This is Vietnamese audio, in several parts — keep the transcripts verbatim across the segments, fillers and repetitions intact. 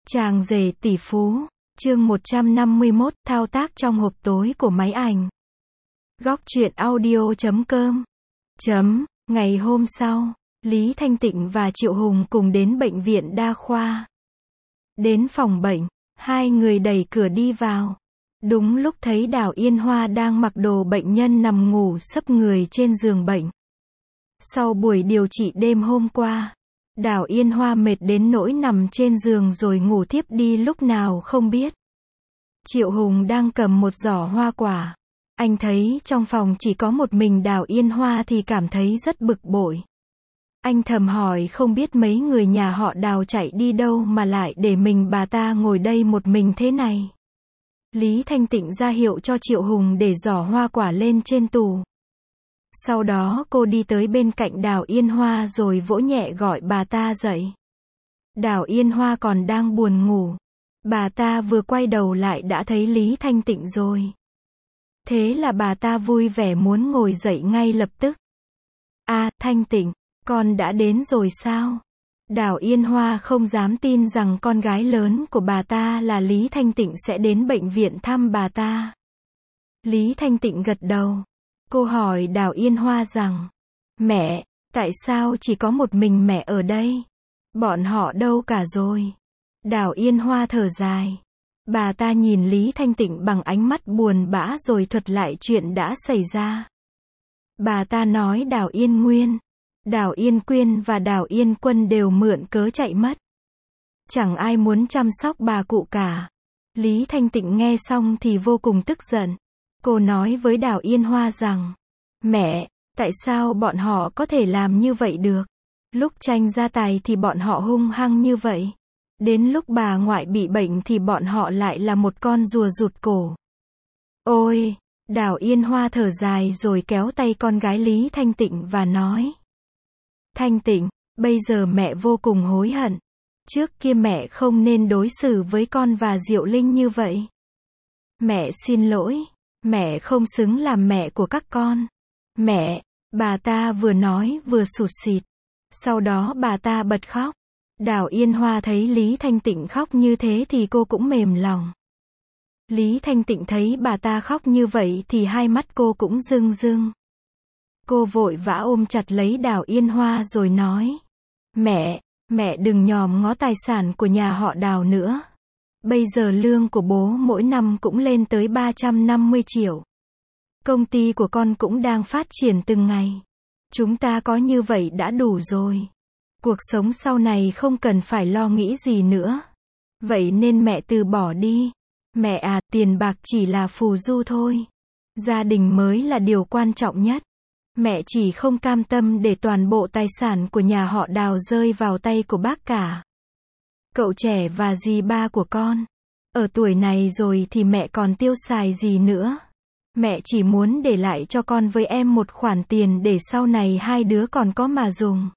Chàng rể tỷ phú, chương một trăm năm mươi mốt, thao tác trong hộp tối của máy ảnh. Góc truyện audio chấm com. Chấm, ngày hôm sau, Lý Thanh Tịnh và Triệu Hùng cùng đến bệnh viện đa khoa. Đến phòng bệnh, hai người đẩy cửa đi vào. Đúng lúc thấy Đào Yên Hoa đang mặc đồ bệnh nhân nằm ngủ sấp người trên giường bệnh. Sau buổi điều trị đêm hôm qua, Đào Yên Hoa mệt đến nỗi nằm trên giường rồi ngủ thiếp đi lúc nào không biết. Triệu Hùng đang cầm một giỏ hoa quả. Anh thấy trong phòng chỉ có một mình Đào Yên Hoa thì cảm thấy rất bực bội. Anh thầm hỏi không biết mấy người nhà họ Đào chạy đi đâu mà lại để mình bà ta ngồi đây một mình thế này. Lý Thanh Tịnh ra hiệu cho Triệu Hùng để giỏ hoa quả lên trên tủ. Sau đó cô đi tới bên cạnh Đào Yên Hoa rồi vỗ nhẹ gọi bà ta dậy. Đào Yên Hoa còn đang buồn ngủ. Bà ta vừa quay đầu lại đã thấy Lý Thanh Tịnh rồi. Thế là bà ta vui vẻ muốn ngồi dậy ngay lập tức. À, Thanh Tịnh, con đã đến rồi sao? Đào Yên Hoa không dám tin rằng con gái lớn của bà ta là Lý Thanh Tịnh sẽ đến bệnh viện thăm bà ta. Lý Thanh Tịnh gật đầu. Cô hỏi Đào Yên Hoa rằng, mẹ, tại sao chỉ có một mình mẹ ở đây? Bọn họ đâu cả rồi? Đào Yên Hoa thở dài. Bà ta nhìn Lý Thanh Tịnh bằng ánh mắt buồn bã rồi thuật lại chuyện đã xảy ra. Bà ta nói Đào Yên Nguyên, Đào Yên Quyên và Đào Yên Quân đều mượn cớ chạy mất. Chẳng ai muốn chăm sóc bà cụ cả. Lý Thanh Tịnh nghe xong thì vô cùng tức giận. Cô nói với Đào Yên Hoa rằng, mẹ, tại sao bọn họ có thể làm như vậy được? Lúc tranh gia tài thì bọn họ hung hăng như vậy. Đến lúc bà ngoại bị bệnh thì bọn họ lại là một con rùa rụt cổ. Ôi, Đào Yên Hoa thở dài rồi kéo tay con gái Lý Thanh Tịnh và nói. Thanh Tịnh, bây giờ mẹ vô cùng hối hận. Trước kia mẹ không nên đối xử với con và Diệu Linh như vậy. Mẹ xin lỗi. Mẹ không xứng làm mẹ của các con. Mẹ, bà ta vừa nói vừa sụt sịt. Sau đó bà ta bật khóc. Đào Yên Hoa thấy Lý Thanh Tịnh khóc như thế thì cô cũng mềm lòng. Lý Thanh Tịnh thấy bà ta khóc như vậy thì hai mắt cô cũng rưng rưng. Cô vội vã ôm chặt lấy Đào Yên Hoa rồi nói. Mẹ, mẹ đừng nhòm ngó tài sản của nhà họ Đào nữa. Bây giờ lương của bố mỗi năm cũng lên tới ba trăm năm mươi triệu. Công ty của con cũng đang phát triển từng ngày. Chúng ta có như vậy đã đủ rồi. Cuộc sống sau này không cần phải lo nghĩ gì nữa. Vậy nên mẹ từ bỏ đi. Mẹ à, tiền bạc chỉ là phù du thôi. Gia đình mới là điều quan trọng nhất. Mẹ chỉ không cam tâm để toàn bộ tài sản của nhà họ Đào rơi vào tay của bác cả. Cậu trẻ và dì ba của con. Ở tuổi này rồi thì mẹ còn tiêu xài gì nữa. Mẹ chỉ muốn để lại cho con với em một khoản tiền để sau này hai đứa còn có mà dùng.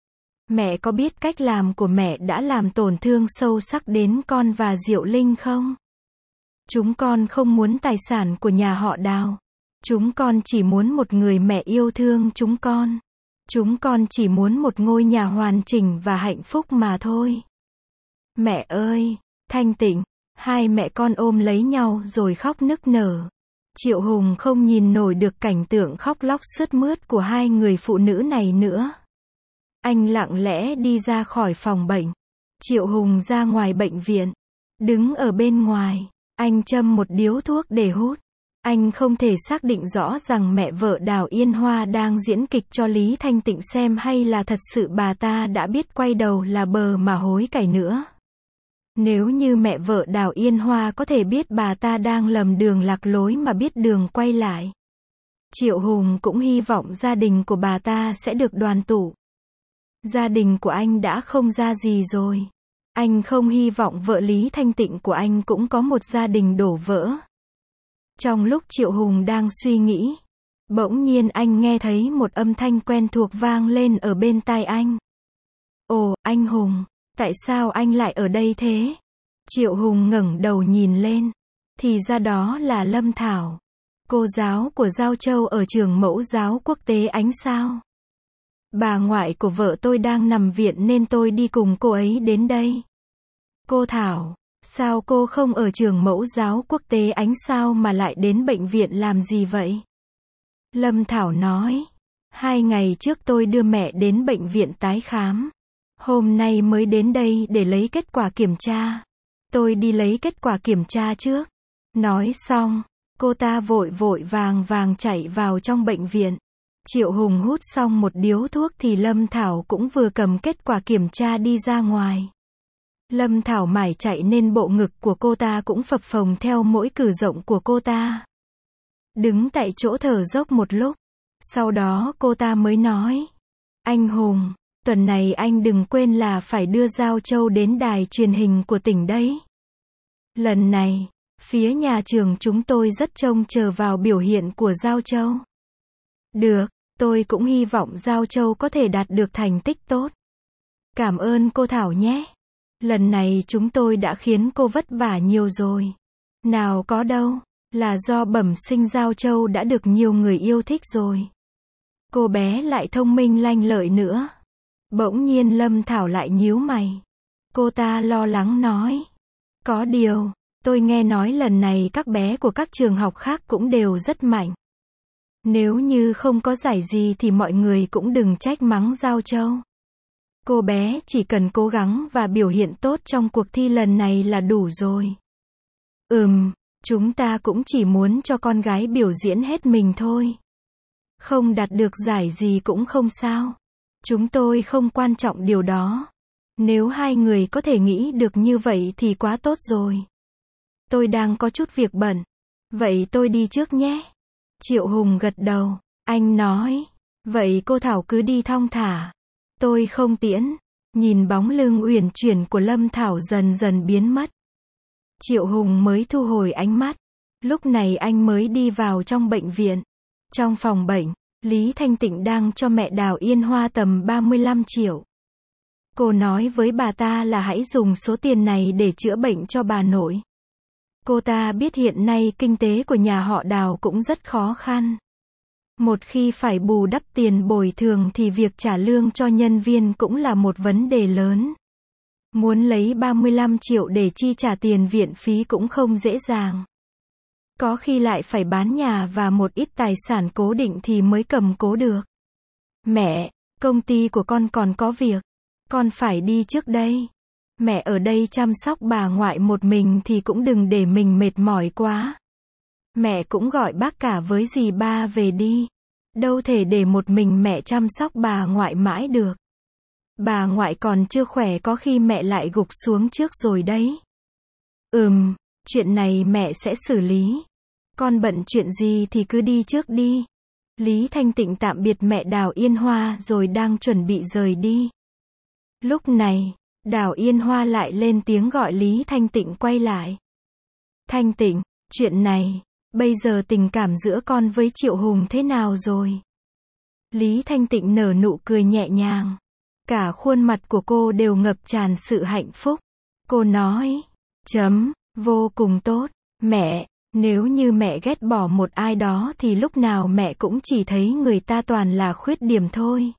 Mẹ có biết cách làm của mẹ đã làm tổn thương sâu sắc đến con và Diệu Linh không? Chúng con không muốn tài sản của nhà họ Đào. Chúng con chỉ muốn một người mẹ yêu thương chúng con. Chúng con chỉ muốn một ngôi nhà hoàn chỉnh và hạnh phúc mà thôi. Mẹ ơi, Thanh Tịnh, hai mẹ con ôm lấy nhau rồi khóc nức nở. Triệu Hùng không nhìn nổi được cảnh tượng khóc lóc sướt mướt của hai người phụ nữ này nữa. Anh lặng lẽ đi ra khỏi phòng bệnh. Triệu Hùng ra ngoài bệnh viện. Đứng ở bên ngoài, anh châm một điếu thuốc để hút. Anh không thể xác định rõ rằng mẹ vợ Đào Yên Hoa đang diễn kịch cho Lý Thanh Tịnh xem hay là thật sự bà ta đã biết quay đầu là bờ mà hối cải nữa. Nếu như mẹ vợ Đào Yên Hoa có thể biết bà ta đang lầm đường lạc lối mà biết đường quay lại. Triệu Hùng cũng hy vọng gia đình của bà ta sẽ được đoàn tụ. Gia đình của anh đã không ra gì rồi. Anh không hy vọng vợ Lý Thanh Tịnh của anh cũng có một gia đình đổ vỡ. Trong lúc Triệu Hùng đang suy nghĩ, bỗng nhiên anh nghe thấy một âm thanh quen thuộc vang lên ở bên tai anh. Ồ, anh Hùng, tại sao anh lại ở đây thế? Triệu Hùng ngẩng đầu nhìn lên. Thì ra đó là Lâm Thảo, cô giáo của Giao Châu ở trường mẫu giáo quốc tế Ánh Sao. Bà ngoại của vợ tôi đang nằm viện nên tôi đi cùng cô ấy đến đây. Cô Thảo, sao cô không ở trường mẫu giáo quốc tế Ánh Sao mà lại đến bệnh viện làm gì vậy? Lâm Thảo nói, hai ngày trước tôi đưa mẹ đến bệnh viện tái khám. Hôm nay mới đến đây để lấy kết quả kiểm tra. Tôi đi lấy kết quả kiểm tra trước. Nói xong, cô ta vội vội vàng vàng chạy vào trong bệnh viện. Triệu Hùng hút xong một điếu thuốc thì Lâm Thảo cũng vừa cầm kết quả kiểm tra đi ra ngoài. Lâm Thảo mải chạy nên bộ ngực của cô ta cũng phập phồng theo mỗi cử động của cô ta. Đứng tại chỗ thở dốc một lúc. Sau đó cô ta mới nói, anh Hùng, tuần này anh đừng quên là phải đưa Giao Châu đến đài truyền hình của tỉnh đấy. Lần này, phía nhà trường chúng tôi rất trông chờ vào biểu hiện của Giao Châu. Được, tôi cũng hy vọng Giao Châu có thể đạt được thành tích tốt. Cảm ơn cô Thảo nhé. Lần này chúng tôi đã khiến cô vất vả nhiều rồi. Nào có đâu, là do bẩm sinh Giao Châu đã được nhiều người yêu thích rồi. Cô bé lại thông minh lanh lợi nữa. Bỗng nhiên Lâm Thảo lại nhíu mày. Cô ta lo lắng nói. Có điều, tôi nghe nói lần này các bé của các trường học khác cũng đều rất mạnh. Nếu như không có giải gì thì mọi người cũng đừng trách mắng Giao Châu. Cô bé chỉ cần cố gắng và biểu hiện tốt trong cuộc thi lần này là đủ rồi. Ừm, chúng ta cũng chỉ muốn cho con gái biểu diễn hết mình thôi. Không đạt được giải gì cũng không sao. Chúng tôi không quan trọng điều đó. Nếu hai người có thể nghĩ được như vậy thì quá tốt rồi. Tôi đang có chút việc bận. Vậy tôi đi trước nhé. Triệu Hùng gật đầu. Anh nói. Vậy cô Thảo cứ đi thong thả. Tôi không tiễn. Nhìn bóng lưng uyển chuyển của Lâm Thảo dần dần biến mất. Triệu Hùng mới thu hồi ánh mắt. Lúc này anh mới đi vào trong bệnh viện. Trong phòng bệnh, Lý Thanh Tịnh đang cho mẹ Đào Yên Hoa tầm ba mươi lăm triệu. Cô nói với bà ta là hãy dùng số tiền này để chữa bệnh cho bà nội. Cô ta biết hiện nay kinh tế của nhà họ Đào cũng rất khó khăn. Một khi phải bù đắp tiền bồi thường thì việc trả lương cho nhân viên cũng là một vấn đề lớn. Muốn lấy ba mươi lăm triệu để chi trả tiền viện phí cũng không dễ dàng. Có khi lại phải bán nhà và một ít tài sản cố định thì mới cầm cố được. Mẹ, công ty của con còn có việc. Con phải đi trước đây. Mẹ ở đây chăm sóc bà ngoại một mình thì cũng đừng để mình mệt mỏi quá. Mẹ cũng gọi bác cả với dì ba về đi. Đâu thể để một mình mẹ chăm sóc bà ngoại mãi được. Bà ngoại còn chưa khỏe có khi mẹ lại gục xuống trước rồi đấy. Ừm, chuyện này mẹ sẽ xử lý. Con bận chuyện gì thì cứ đi trước đi. Lý Thanh Tịnh tạm biệt mẹ Đào Yên Hoa rồi đang chuẩn bị rời đi. Lúc này, Đào Yên Hoa lại lên tiếng gọi Lý Thanh Tịnh quay lại. Thanh Tịnh, chuyện này, bây giờ tình cảm giữa con với Triệu Hùng thế nào rồi? Lý Thanh Tịnh nở nụ cười nhẹ nhàng. Cả khuôn mặt của cô đều ngập tràn sự hạnh phúc. Cô nói, chấm, vô cùng tốt. Mẹ, nếu như mẹ ghét bỏ một ai đó thì lúc nào mẹ cũng chỉ thấy người ta toàn là khuyết điểm thôi.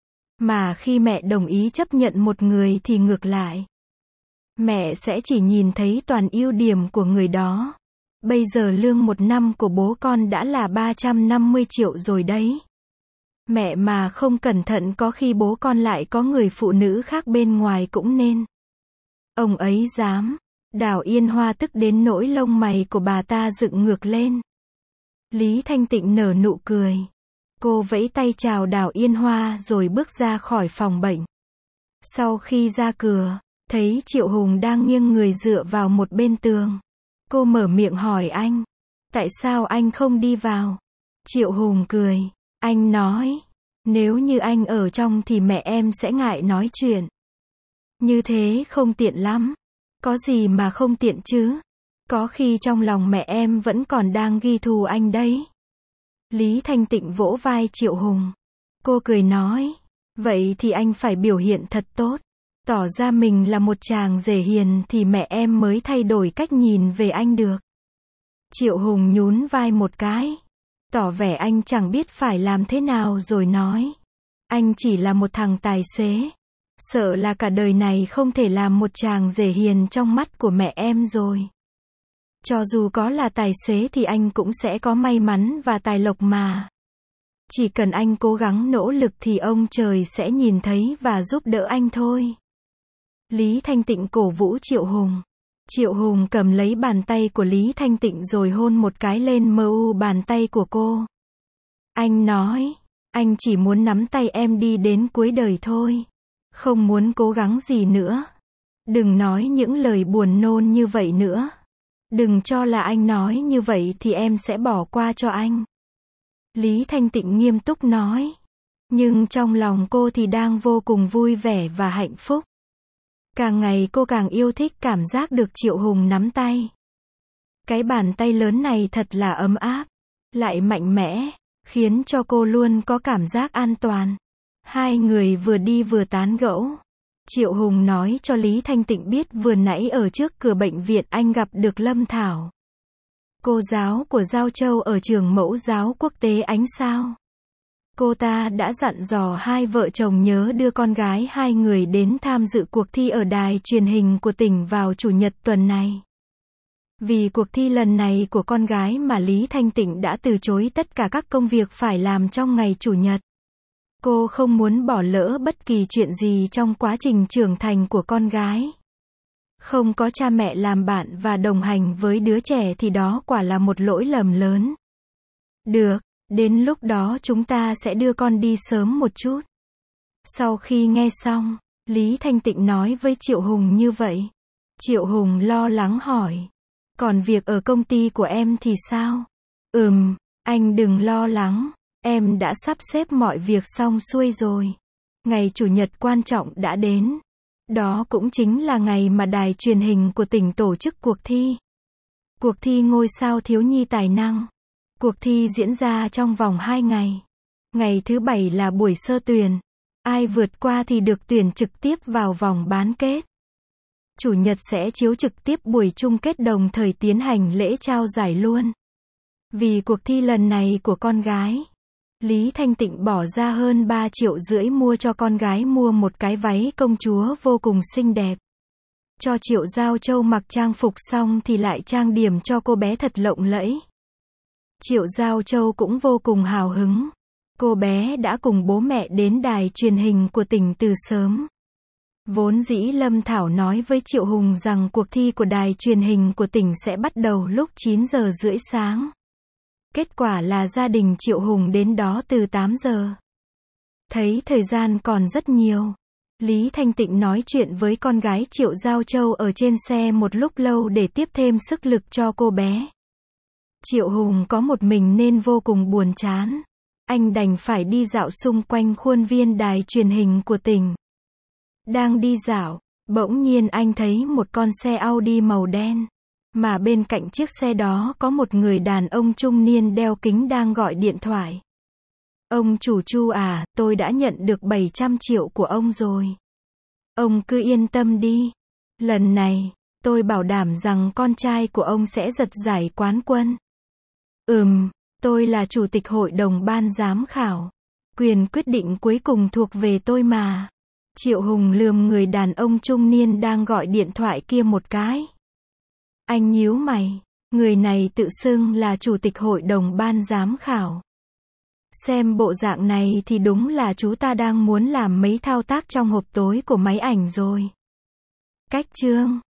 Mà khi mẹ đồng ý chấp nhận một người thì ngược lại. Mẹ sẽ chỉ nhìn thấy toàn ưu điểm của người đó. Bây giờ lương một năm của bố con đã là ba trăm năm mươi triệu rồi đấy. Mẹ mà không cẩn thận có khi bố con lại có người phụ nữ khác bên ngoài cũng nên. Ông ấy dám. Đào Yên Hoa tức đến nỗi lông mày của bà ta dựng ngược lên. Lý Thanh Tịnh nở nụ cười. Cô vẫy tay chào Đào Yên Hoa rồi bước ra khỏi phòng bệnh. Sau khi ra cửa, thấy Triệu Hùng đang nghiêng người dựa vào một bên tường. Cô mở miệng hỏi anh. Tại sao anh không đi vào? Triệu Hùng cười. Anh nói. Nếu như anh ở trong thì mẹ em sẽ ngại nói chuyện. Như thế không tiện lắm. Có gì mà không tiện chứ? Có khi trong lòng mẹ em vẫn còn đang ghi thù anh đấy. Lý Thanh Tịnh vỗ vai Triệu Hùng. Cô cười nói. Vậy thì anh phải biểu hiện thật tốt. Tỏ ra mình là một chàng rể hiền thì mẹ em mới thay đổi cách nhìn về anh được. Triệu Hùng nhún vai một cái. Tỏ vẻ anh chẳng biết phải làm thế nào rồi nói. Anh chỉ là một thằng tài xế. Sợ là cả đời này không thể làm một chàng rể hiền trong mắt của mẹ em rồi. Cho dù có là tài xế thì anh cũng sẽ có may mắn và tài lộc mà. Chỉ cần anh cố gắng nỗ lực thì ông trời sẽ nhìn thấy và giúp đỡ anh thôi. Lý Thanh Tịnh cổ vũ Triệu Hùng. Triệu Hùng cầm lấy bàn tay của Lý Thanh Tịnh rồi hôn một cái lên mờ u bàn tay của cô. Anh nói, anh chỉ muốn nắm tay em đi đến cuối đời thôi. Không muốn cố gắng gì nữa. Đừng nói những lời buồn nôn như vậy nữa. Đừng cho là anh nói như vậy thì em sẽ bỏ qua cho anh. Lý Thanh Tịnh nghiêm túc nói. Nhưng trong lòng cô thì đang vô cùng vui vẻ và hạnh phúc. Càng ngày cô càng yêu thích cảm giác được Triệu Hùng nắm tay. Cái bàn tay lớn này thật là ấm áp, lại mạnh mẽ, khiến cho cô luôn có cảm giác an toàn. Hai người vừa đi vừa tán gẫu. Triệu Hùng nói cho Lý Thanh Tịnh biết vừa nãy ở trước cửa bệnh viện anh gặp được Lâm Thảo. Cô giáo của Giao Châu ở trường mẫu giáo quốc tế Ánh Sao. Cô ta đã dặn dò hai vợ chồng nhớ đưa con gái hai người đến tham dự cuộc thi ở đài truyền hình của tỉnh vào chủ nhật tuần này. Vì cuộc thi lần này của con gái mà Lý Thanh Tịnh đã từ chối tất cả các công việc phải làm trong ngày chủ nhật. Cô không muốn bỏ lỡ bất kỳ chuyện gì trong quá trình trưởng thành của con gái. Không có cha mẹ làm bạn và đồng hành với đứa trẻ thì đó quả là một lỗi lầm lớn. Được, đến lúc đó chúng ta sẽ đưa con đi sớm một chút. Sau khi nghe xong, Lý Thanh Tịnh nói với Triệu Hùng như vậy. Triệu Hùng lo lắng hỏi. Còn việc ở công ty của em thì sao? Ừm, anh đừng lo lắng. Em đã sắp xếp mọi việc xong xuôi rồi. Ngày chủ nhật quan trọng đã đến. Đó cũng chính là ngày mà đài truyền hình của tỉnh tổ chức cuộc thi. Cuộc thi ngôi sao thiếu nhi tài năng. Cuộc thi diễn ra trong vòng hai ngày. Ngày thứ bảy là buổi sơ tuyển. Ai vượt qua thì được tuyển trực tiếp vào vòng bán kết. Chủ nhật sẽ chiếu trực tiếp buổi chung kết đồng thời tiến hành lễ trao giải luôn. Vì cuộc thi lần này của con gái, Lý Thanh Tịnh bỏ ra hơn ba triệu rưỡi mua cho con gái mua một cái váy công chúa vô cùng xinh đẹp. Cho Triệu Giao Châu mặc trang phục xong thì lại trang điểm cho cô bé thật lộng lẫy. Triệu Giao Châu cũng vô cùng hào hứng. Cô bé đã cùng bố mẹ đến đài truyền hình của tỉnh từ sớm. Vốn dĩ Lâm Thảo nói với Triệu Hùng rằng cuộc thi của đài truyền hình của tỉnh sẽ bắt đầu lúc chín giờ rưỡi sáng. Kết quả là gia đình Triệu Hùng đến đó từ tám giờ. Thấy thời gian còn rất nhiều. Lý Thanh Tịnh nói chuyện với con gái Triệu Giao Châu ở trên xe một lúc lâu để tiếp thêm sức lực cho cô bé. Triệu Hùng có một mình nên vô cùng buồn chán. Anh đành phải đi dạo xung quanh khuôn viên đài truyền hình của tỉnh. Đang đi dạo, bỗng nhiên anh thấy một con xe Audi màu đen. Mà bên cạnh chiếc xe đó có một người đàn ông trung niên đeo kính đang gọi điện thoại. Ông chủ Chu à, tôi đã nhận được bảy trăm triệu của ông rồi. Ông cứ yên tâm đi. Lần này, tôi bảo đảm rằng con trai của ông sẽ giật giải quán quân. Ừm, tôi là chủ tịch hội đồng ban giám khảo. Quyền quyết định cuối cùng thuộc về tôi mà. Triệu Hùng lườm người đàn ông trung niên đang gọi điện thoại kia một cái. Anh nhíu mày, người này tự xưng là chủ tịch hội đồng ban giám khảo. Xem bộ dạng này thì đúng là chú ta đang muốn làm mấy thao tác trong hộp tối của máy ảnh rồi. Cách chương